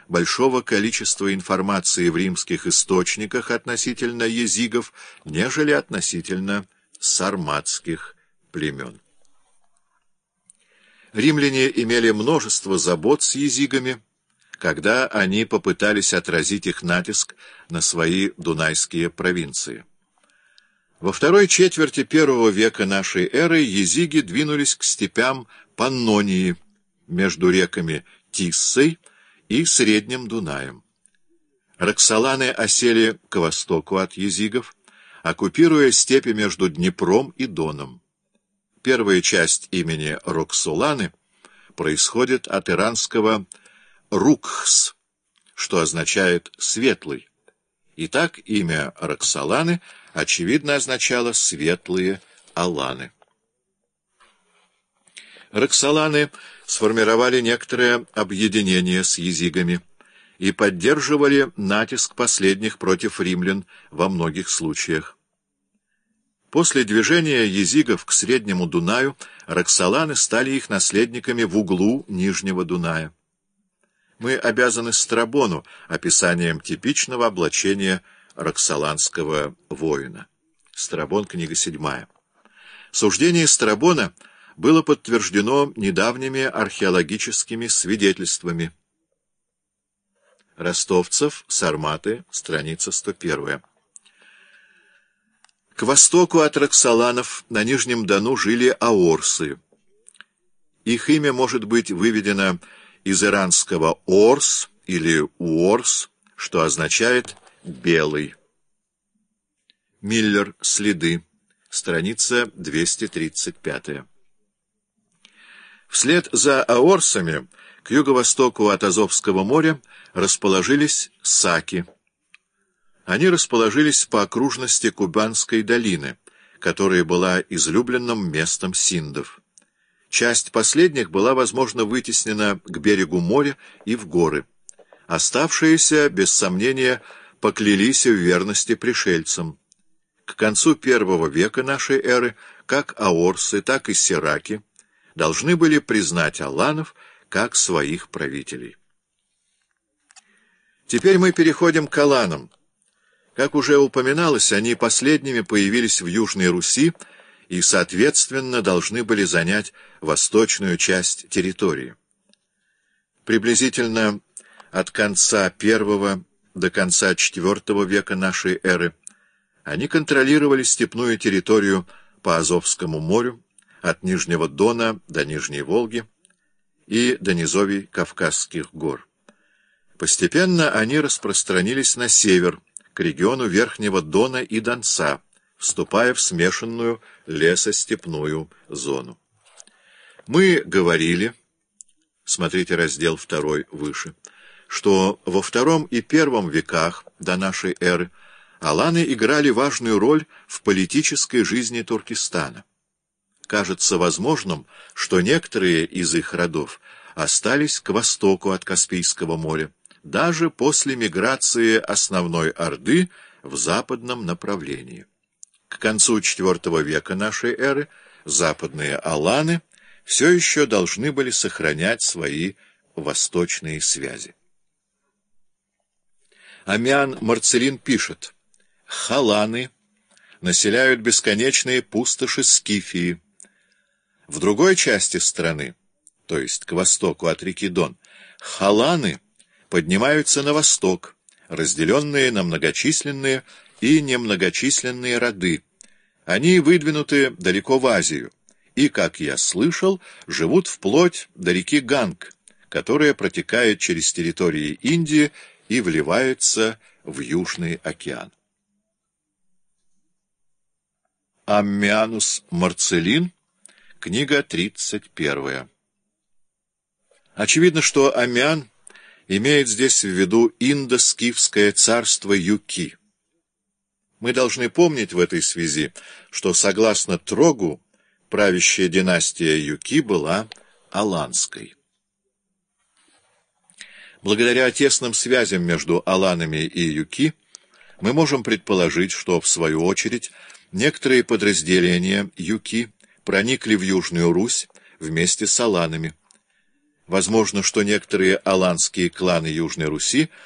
большого количества информации в римских источниках относительно езигов, нежели относительно сарматских племен. Римляне имели множество забот с езигами, когда они попытались отразить их натиск на свои дунайские провинции. Во второй четверти I века нашей эры езиги двинулись к степям Паннонии между реками Тиссой и Средним Дунаем. Роксоланы осели к востоку от езигов, оккупируя степи между Днепром и Доном. Первая часть имени Роксоланы происходит от иранского «рукхс», что означает «светлый». Итак, имя Роксоланы, очевидно, означало «светлые аланы». Роксоланы сформировали некоторое объединение с езигами и поддерживали натиск последних против римлян во многих случаях. После движения езигов к Среднему Дунаю Роксоланы стали их наследниками в углу Нижнего Дуная. Мы обязаны Страбону описанием типичного облачения роксоланского воина. Страбон, книга 7. Суждение Страбона было подтверждено недавними археологическими свидетельствами. Ростовцев, Сарматы, страница 101. К востоку от Роксоланов на Нижнем Дону жили аорсы. Их имя может быть выведено из иранского «орс» или «уорс», что означает «белый». Миллер. Следы. Страница 235. Вслед за аорсами к юго-востоку от Азовского моря расположились саки. Они расположились по окружности Кубанской долины, которая была излюбленным местом синдов. Часть последних была, возможно, вытеснена к берегу моря и в горы. Оставшиеся, без сомнения, поклялись в верности пришельцам. К концу I века нашей эры как аорсы, так и сираки должны были признать аланов как своих правителей. Теперь мы переходим к аланам. Как уже упоминалось, они последними появились в Южной Руси и, соответственно, должны были занять восточную часть территории. Приблизительно от конца I до конца IV века нашей эры они контролировали степную территорию по Азовскому морю, от Нижнего Дона до Нижней Волги и до низовий Кавказских гор. Постепенно они распространились на север, к региону Верхнего Дона и Донца, вступая в смешанную лесостепную зону. Мы говорили, смотрите раздел 2 выше, что во II и I веках до нашей эры аланы играли важную роль в политической жизни Туркестана. Кажется возможным, что некоторые из их родов остались к востоку от Каспийского моря, даже после миграции основной Орды в западном направлении. К концу IV века нашей эры западные аланы все еще должны были сохранять свои восточные связи. Аммиан Марцелин пишет: «Халаны населяют бесконечные пустоши Скифии. В другой части страны, то есть к востоку от реки Дон, халаны поднимаются на восток, разделенные на многочисленные и немногочисленные роды. Они выдвинуты далеко в Азию и, как я слышал, живут вплоть до реки Ганг, которая протекает через территории Индии и вливается в Южный океан». Аммианус Марцелин, книга 31. Очевидно, что Аммиан имеет здесь в виду индо-скифское царство Юки. Мы должны помнить в этой связи, что, согласно Трогу, правящая династия Юки была аланской. Благодаря тесным связям между аланами и Юки мы можем предположить, что, в свою очередь, некоторые подразделения Юки проникли в Южную Русь вместе с аланами. Возможно, что некоторые аланские кланы Южной Руси